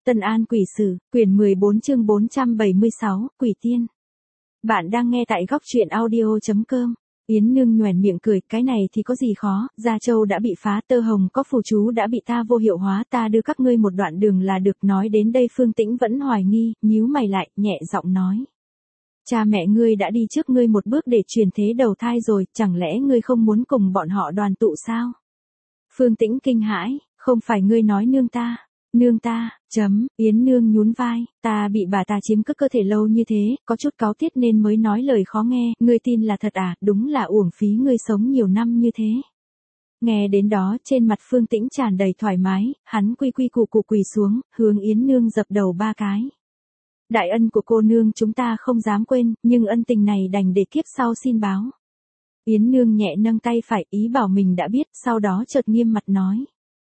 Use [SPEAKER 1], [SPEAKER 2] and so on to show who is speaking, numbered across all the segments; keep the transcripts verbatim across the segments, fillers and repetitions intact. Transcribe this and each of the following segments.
[SPEAKER 1] Tân An Quỷ Sử, quyển mười bốn chương bốn trăm bảy mươi sáu, Quỷ Tiên. Bạn đang nghe tại góc truyện audio chấm com. Yến Nương nhoẻn miệng cười, cái này thì có gì khó, Gia Châu đã bị phá, Tơ Hồng có phù chú đã bị ta vô hiệu hóa, ta đưa các ngươi một đoạn đường là được. Nói đến đây Phương Tĩnh vẫn hoài nghi, nhíu mày lại, nhẹ giọng nói. Cha mẹ ngươi đã đi trước ngươi một bước để truyền thế đầu thai rồi, chẳng lẽ ngươi không muốn cùng bọn họ đoàn tụ sao? Phương Tĩnh kinh hãi, không phải ngươi nói nương ta. Nương ta, chấm, Yến Nương nhún vai, ta bị bà ta chiếm cướp cơ thể lâu như thế, có chút cáu tiết nên mới nói lời khó nghe, ngươi tin là thật à, đúng là uổng phí ngươi sống nhiều năm như thế. Nghe đến đó trên mặt Phương Tĩnh tràn đầy thoải mái, hắn quy quy củ củ quỳ xuống, hướng Yến Nương dập đầu ba cái. Đại ân của cô nương chúng ta không dám quên, nhưng ân tình này đành để kiếp sau xin báo. Yến Nương nhẹ nâng tay phải, ý bảo mình đã biết, sau đó chợt nghiêm mặt nói.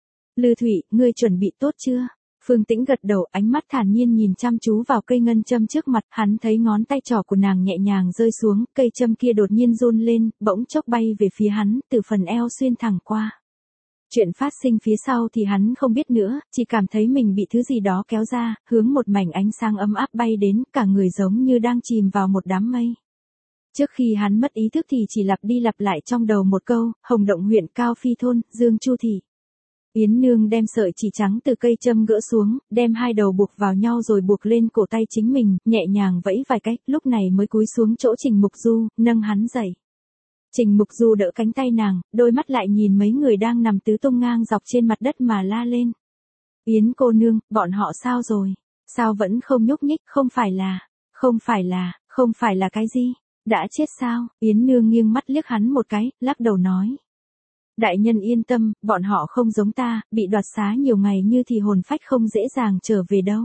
[SPEAKER 1] Lư Thụy, ngươi chuẩn bị tốt chưa? Phương Tĩnh gật đầu, ánh mắt thản nhiên nhìn chăm chú vào cây ngân châm trước mặt, hắn thấy ngón tay trỏ của nàng nhẹ nhàng rơi xuống, cây châm kia đột nhiên run lên, bỗng chốc bay về phía hắn, từ phần eo xuyên thẳng qua. Chuyện phát sinh phía sau thì hắn không biết nữa, chỉ cảm thấy mình bị thứ gì đó kéo ra, hướng một mảnh ánh sáng ấm áp bay đến, cả người giống như đang chìm vào một đám mây. Trước khi hắn mất ý thức thì chỉ lặp đi lặp lại trong đầu một câu, Hồng Động huyện Cao Phi thôn, Dương Chu thị. Yến Nương đem sợi chỉ trắng từ cây châm gỡ xuống, đem hai đầu buộc vào nhau rồi buộc lên cổ tay chính mình, nhẹ nhàng vẫy vài cái, lúc này mới cúi xuống chỗ Trình Mục Du, nâng hắn dậy. Trình Mục Du đỡ cánh tay nàng, đôi mắt lại nhìn mấy người đang nằm tứ tung ngang dọc trên mặt đất mà la lên. Yến cô nương, bọn họ sao rồi? Sao vẫn không nhúc nhích, không phải là, không phải là, không phải là cái gì? Đã chết sao? Yến Nương nghiêng mắt liếc hắn một cái, lắc đầu nói. Đại nhân yên tâm, bọn họ không giống ta, bị đoạt xá nhiều ngày như thì hồn phách không dễ dàng trở về đâu.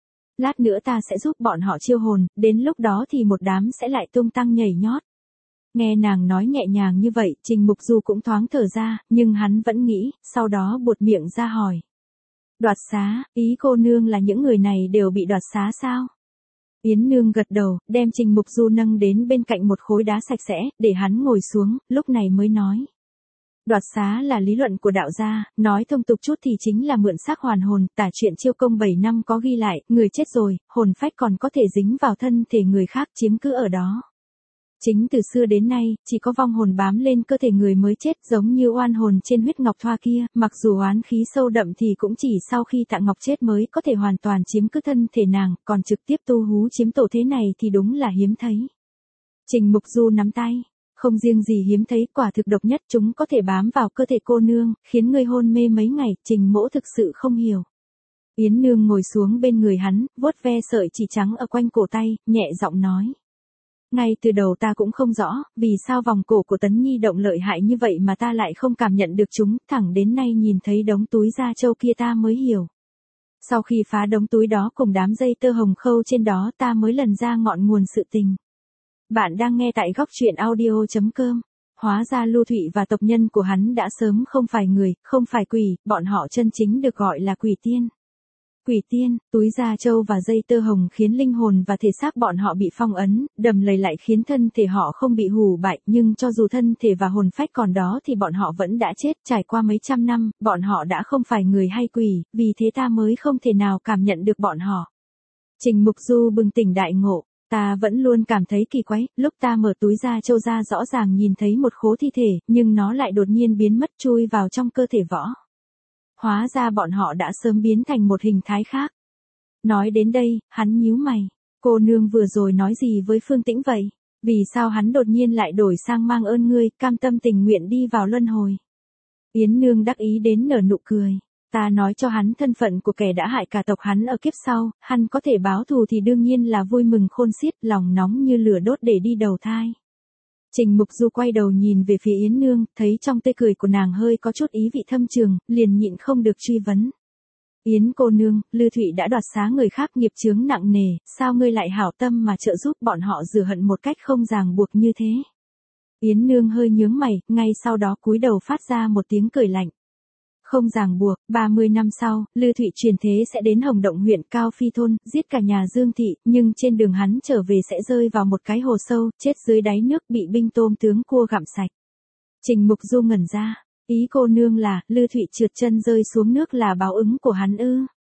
[SPEAKER 1] Lát nữa ta sẽ giúp bọn họ chiêu hồn, đến lúc đó thì một đám sẽ lại tung tăng nhảy nhót. Nghe nàng nói nhẹ nhàng như vậy, Trình Mục Du cũng thoáng thở ra, nhưng hắn vẫn nghĩ, sau đó buột miệng ra hỏi. Đoạt xá, ý cô nương là những người này đều bị đoạt xá sao? Yến Nương gật đầu, đem Trình Mục Du nâng đến bên cạnh một khối đá sạch sẽ, để hắn ngồi xuống, lúc này mới nói. Đoạt xá là lý luận của đạo gia, nói thông tục chút thì chính là mượn xác hoàn hồn, tả truyện Chiêu Công bảy năm có ghi lại, người chết rồi, hồn phách còn có thể dính vào thân thể người khác chiếm cứ ở đó. Chính từ xưa đến nay, chỉ có vong hồn bám lên cơ thể người mới chết, giống như oan hồn trên huyết ngọc thoa kia, mặc dù oán khí sâu đậm thì cũng chỉ sau khi Tạ Ngọc chết mới có thể hoàn toàn chiếm cứ thân thể nàng, còn trực tiếp tu hú chiếm tổ thế này thì đúng là hiếm thấy. Trình Mục Du nắm tay. Không riêng gì hiếm thấy, quả thực độc nhất, chúng có thể bám vào cơ thể cô nương, khiến ngươi hôn mê mấy ngày, Trình mỗ thực sự không hiểu. Yến Nương ngồi xuống bên người hắn, vuốt ve sợi chỉ trắng ở quanh cổ tay, nhẹ giọng nói. Ngay từ đầu ta cũng không rõ, vì sao vòng cổ của Tấn Nhi động lợi hại như vậy mà ta lại không cảm nhận được chúng, thẳng đến nay nhìn thấy đống túi Gia Châu kia ta mới hiểu. Sau khi phá đống túi đó cùng đám dây tơ hồng khâu trên đó ta mới lần ra ngọn nguồn sự tình. Bạn đang nghe tại góc truyện audio chấm com. Hóa ra Lưu Thụy và tộc nhân của hắn đã sớm không phải người, không phải quỷ, bọn họ chân chính được gọi là quỷ tiên. Quỷ tiên, túi Gia Châu và dây tơ hồng khiến linh hồn và thể xác bọn họ bị phong ấn, đầm lầy lại khiến thân thể họ không bị hù bại, nhưng cho dù thân thể và hồn phách còn đó thì bọn họ vẫn đã chết, trải qua mấy trăm năm, bọn họ đã không phải người hay quỷ, vì thế ta mới không thể nào cảm nhận được bọn họ. Trình Mục Du bừng tỉnh đại ngộ. Ta vẫn luôn cảm thấy kỳ quái, lúc ta mở túi Gia Châu ra rõ ràng nhìn thấy một khố thi thể, nhưng nó lại đột nhiên biến mất chui vào trong cơ thể võ. Hóa ra bọn họ đã sớm biến thành một hình thái khác. Nói đến đây, hắn nhíu mày. Cô nương vừa rồi nói gì với Phương Tĩnh vậy? Vì sao hắn đột nhiên lại đổi sang mang ơn ngươi, cam tâm tình nguyện đi vào luân hồi? Yến Nương đắc ý đến nở nụ cười. Ta nói cho hắn thân phận của kẻ đã hại cả tộc hắn ở kiếp sau, hắn có thể báo thù thì đương nhiên là vui mừng khôn xiết, lòng nóng như lửa đốt để đi đầu thai. Trình Mục Du quay đầu nhìn về phía Yến Nương, thấy trong tê cười của nàng hơi có chút ý vị thâm trường, liền nhịn không được truy vấn. Yến cô nương, Lư Thụy đã đoạt xá người khác nghiệp chướng nặng nề, sao ngươi lại hảo tâm mà trợ giúp bọn họ rửa hận một cách không ràng buộc như thế? Yến Nương hơi nhướng mày, ngay sau đó cúi đầu phát ra một tiếng cười lạnh. Không ràng buộc, ba mươi năm sau, Lư Thụy truyền thế sẽ đến Hồng Động huyện Cao Phi thôn, giết cả nhà Dương thị, nhưng trên đường hắn trở về sẽ rơi vào một cái hồ sâu, chết dưới đáy nước bị binh tôm tướng cua gặm sạch. Trình Mục Du ngẩn ra, ý cô nương là, Lư Thụy trượt chân rơi xuống nước là báo ứng của hắn ư?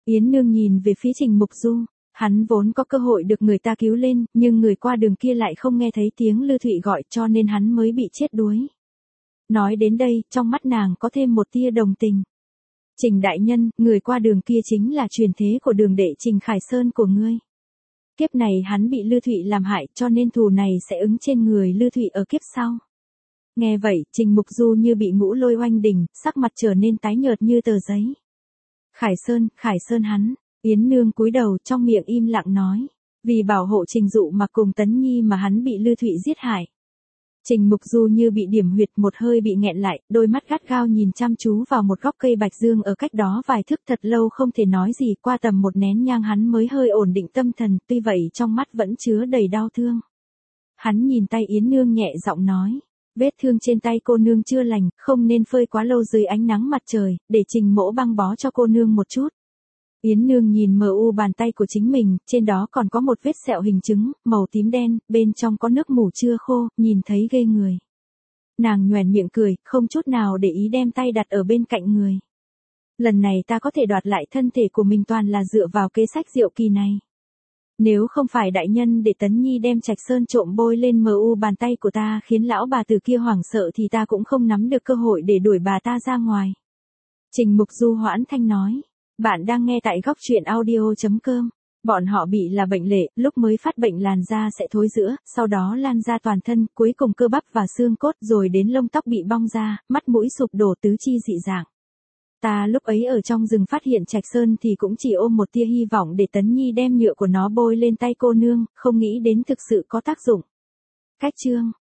[SPEAKER 1] Yến Nương nhìn về phía Trình Mục Du, hắn vốn có cơ hội được người ta cứu lên, nhưng người qua đường kia lại không nghe thấy tiếng Lư Thụy gọi cho nên hắn mới bị chết đuối. Nói đến đây, trong mắt nàng có thêm một tia đồng tình. Trình đại nhân, người qua đường kia chính là truyền thế của đường đệ Trình Khải Sơn của ngươi. Kiếp này hắn bị Lư Thụy làm hại cho nên thù này sẽ ứng trên người Lư Thụy ở kiếp sau. Nghe vậy, Trình Mục Du như bị ngũ lôi oanh đỉnh, sắc mặt trở nên tái nhợt như tờ giấy. Khải Sơn, Khải Sơn hắn, Yến Nương cúi đầu trong miệng im lặng nói. Vì bảo hộ Trình Dụ mà cùng Tấn Nhi mà hắn bị Lư Thụy giết hại. Trình Mục Du như bị điểm huyệt một hơi bị nghẹn lại, đôi mắt gắt gao nhìn chăm chú vào một gốc cây bạch dương ở cách đó vài thước thật lâu không thể nói gì, qua tầm một nén nhang hắn mới hơi ổn định tâm thần, tuy vậy trong mắt vẫn chứa đầy đau thương. Hắn nhìn tay Yến Nương nhẹ giọng nói, vết thương trên tay cô nương chưa lành, không nên phơi quá lâu dưới ánh nắng mặt trời, để Trình mỗ băng bó cho cô nương một chút. Yến Nương nhìn mờ u bàn tay của chính mình, trên đó còn có một vết sẹo hình trứng, màu tím đen, bên trong có nước mủ chưa khô, nhìn thấy ghê người. Nàng nhoẻn miệng cười, không chút nào để ý đem tay đặt ở bên cạnh người. Lần này ta có thể đoạt lại thân thể của mình toàn là dựa vào kế sách diệu kỳ này. Nếu không phải đại nhân để Tấn Nhi đem Trạch Sơn trộm bôi lên mờ u bàn tay của ta khiến lão bà từ kia hoảng sợ thì ta cũng không nắm được cơ hội để đuổi bà ta ra ngoài. Trình Mục Du hoãn thanh nói. Bạn đang nghe tại góc truyện audio chấm com. Bọn họ bị là bệnh lệ, lúc mới phát bệnh làn da sẽ thối rữa, sau đó lan ra toàn thân, cuối cùng cơ bắp và xương cốt rồi đến lông tóc bị bong ra, mắt mũi sụp đổ tứ chi dị dạng. Ta lúc ấy ở trong rừng phát hiện Trạch Sơn thì cũng chỉ ôm một tia hy vọng để Tấn Nhi đem nhựa của nó bôi lên tay cô nương, không nghĩ đến thực sự có tác dụng. Cách chương